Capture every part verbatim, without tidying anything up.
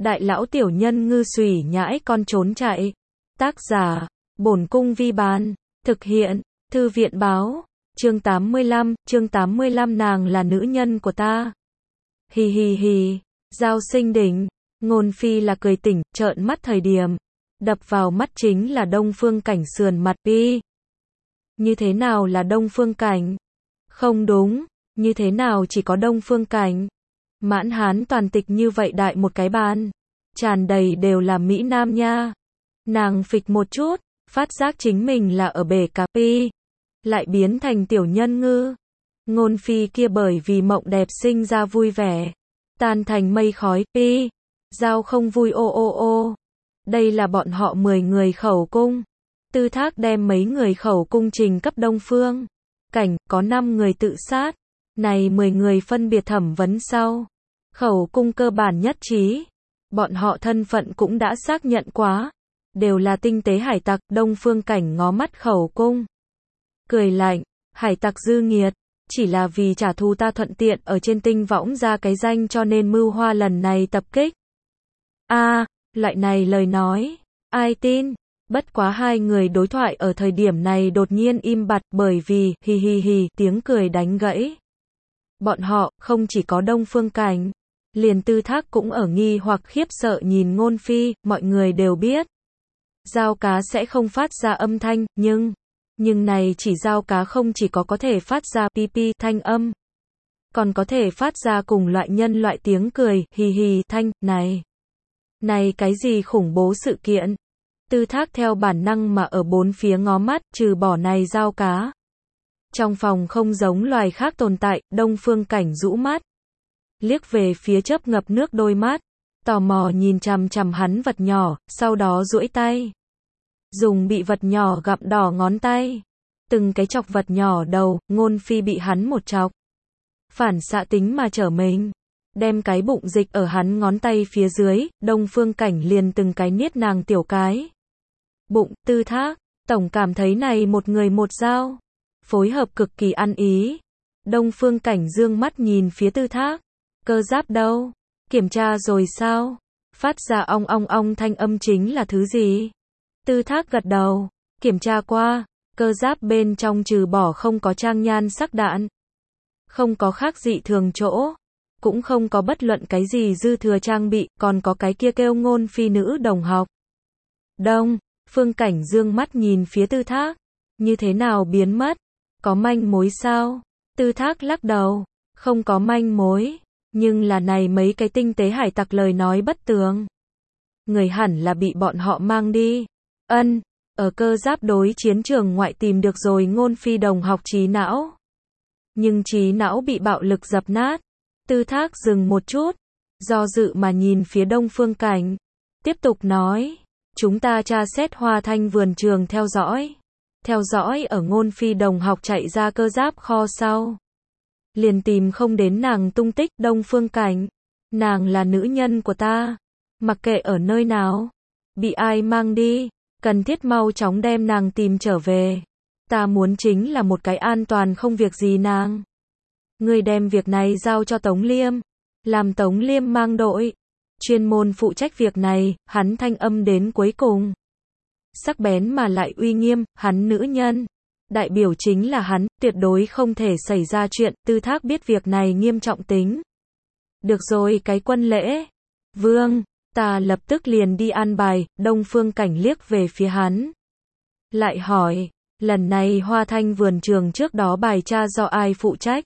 đại lão tiểu nhân ngư xùy nhãi con trốn chạy. Tác giả, Bổn Cung Vi Bán. Thực hiện, Thư viện Báo. Chương tám mươi lăm, chương tám mươi lăm nàng là nữ nhân của ta. Hì hì hì, Giao Sinh đỉnh. Ngôn Phi là cười tỉnh, trợn mắt thời điểm. Đập vào mắt chính là Đông Phương Cảnh sườn mặt pi. Như thế nào là Đông Phương Cảnh? Không đúng, như thế nào chỉ có Đông Phương Cảnh? Mãn Hán toàn tịch như vậy đại một cái bàn, tràn đầy đều là Mỹ Nam nha. Nàng phịch một chút, phát giác chính mình là ở bể cà pi, lại biến thành tiểu nhân ngư. Ngôn Phi kia bởi vì mộng đẹp sinh ra vui vẻ, tan thành mây khói pi. Giao không vui ô ô ô. Đây là bọn họ mười người khẩu cung. Tư Thác đem mấy người khẩu cung trình cấp Đông Phương Cảnh, có năm người tự sát. Này mười người phân biệt thẩm vấn sau. Khẩu cung cơ bản nhất trí. Bọn họ thân phận cũng đã xác nhận quá. Đều là tinh tế hải tặc. Đông Phương Cảnh ngó mắt khẩu cung, cười lạnh, hải tặc dư nghiệt. Chỉ là vì trả thù ta thuận tiện ở trên tinh võng ra cái danh cho nên mưu hoa lần này tập kích. A, à, loại này lời nói, ai tin? Bất quá hai người đối thoại ở thời điểm này đột nhiên im bặt bởi vì, hì hì hì, tiếng cười đánh gãy. Bọn họ, không chỉ có Đông Phương Cảnh, liền Tư Thác cũng ở nghi hoặc khiếp sợ nhìn Ngôn Phi, mọi người đều biết. Dao cá sẽ không phát ra âm thanh, nhưng, nhưng này chỉ dao cá không chỉ có có thể phát ra pi pi thanh âm, còn có thể phát ra cùng loại nhân loại tiếng cười, hì hì thanh, này. Này cái gì khủng bố sự kiện? Tư Thác theo bản năng mà ở bốn phía ngó mắt, trừ bỏ này dao cá. Trong phòng không giống loài khác tồn tại, Đông Phương Cảnh rũ mắt. Liếc về phía chớp ngập nước đôi mắt. Tò mò nhìn chằm chằm hắn vật nhỏ, sau đó duỗi tay. Dùng bị vật nhỏ gặm đỏ ngón tay. Từng cái chọc vật nhỏ đầu, Ngôn Phi bị hắn một chọc. Phản xạ tính mà trở mình. Đem cái bụng dịch ở hắn ngón tay phía dưới, Đông Phương Cảnh liền từng cái niết nàng tiểu cái bụng. Tư Thác, tổng cảm thấy này một người một dao, phối hợp cực kỳ ăn ý. Đông Phương Cảnh dương mắt nhìn phía Tư Thác, cơ giáp đâu? Kiểm tra rồi sao? Phát ra ong ong ong thanh âm chính là thứ gì? Tư Thác gật đầu, kiểm tra qua, cơ giáp bên trong trừ bỏ không có trang nhan sắc đạn, không có khác dị thường chỗ. Cũng không có bất luận cái gì dư thừa trang bị, còn có cái kia kêu Ngôn Phi nữ đồng học. Đông Phương Cảnh dương mắt nhìn phía Tư Thác, như thế nào biến mất? Có manh mối sao? Tư Thác lắc đầu, không có manh mối, nhưng là này mấy cái tinh tế hải tặc lời nói bất tường. Người hẳn là bị bọn họ mang đi. Ân, ở cơ giáp đối chiến trường ngoại tìm được rồi Ngôn Phi đồng học trí não. Nhưng trí não bị bạo lực dập nát. Tư Thác dừng một chút, do dự mà nhìn phía Đông Phương Cảnh, tiếp tục nói, chúng ta tra xét Hoa Thanh vườn trường theo dõi, theo dõi ở Ngôn Phi đồng học chạy ra cơ giáp kho sau, liền tìm không đến nàng tung tích. Đông Phương Cảnh, nàng là nữ nhân của ta, mặc kệ ở nơi nào, bị ai mang đi, cần thiết mau chóng đem nàng tìm trở về, ta muốn chính là một cái an toàn không việc gì nàng. Ngươi đem việc này giao cho Tống Liêm, làm Tống Liêm mang đội, chuyên môn phụ trách việc này. Hắn thanh âm đến cuối cùng, sắc bén mà lại uy nghiêm. Hắn nữ nhân, đại biểu chính là hắn, tuyệt đối không thể xảy ra chuyện. Tư Thác biết việc này nghiêm trọng tính. Được rồi, cái quân lễ, vương, ta lập tức liền đi an bài. Đông Phương Cảnh liếc về phía hắn, lại hỏi, lần này Hoa Thanh vườn trường trước đó bài tra do ai phụ trách?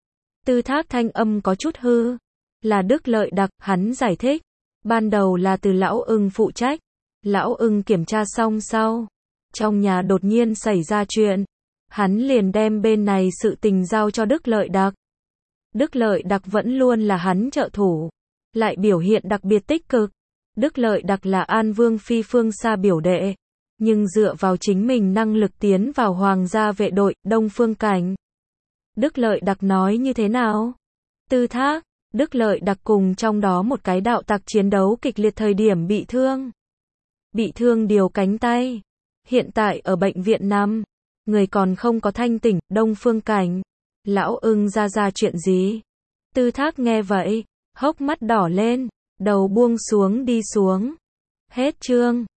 Tư Thác thanh âm có chút hư, là Đức Lợi Đặc. Hắn giải thích, ban đầu là từ Lão Ưng phụ trách, Lão Ưng kiểm tra xong sau, trong nhà đột nhiên xảy ra chuyện, hắn liền đem bên này sự tình giao cho Đức Lợi Đặc. Đức Lợi Đặc vẫn luôn là hắn trợ thủ, lại biểu hiện đặc biệt tích cực. Đức Lợi Đặc là An Vương Phi Phương Sa biểu đệ, nhưng dựa vào chính mình năng lực tiến vào Hoàng gia vệ đội. Đông Phương Cảnh, Đức Lợi Đặc nói như thế nào? Tư Thác, Đức Lợi Đặc cùng trong đó một cái đạo tặc chiến đấu kịch liệt thời điểm bị thương. Bị thương điều cánh tay. Hiện tại ở bệnh viện nằm. Người còn không có thanh tỉnh. Đông Phương Cảnh, Lão Ưng ra ra chuyện gì? Tư Thác nghe vậy, hốc mắt đỏ lên. đầu buông xuống đi xuống. Hết chương.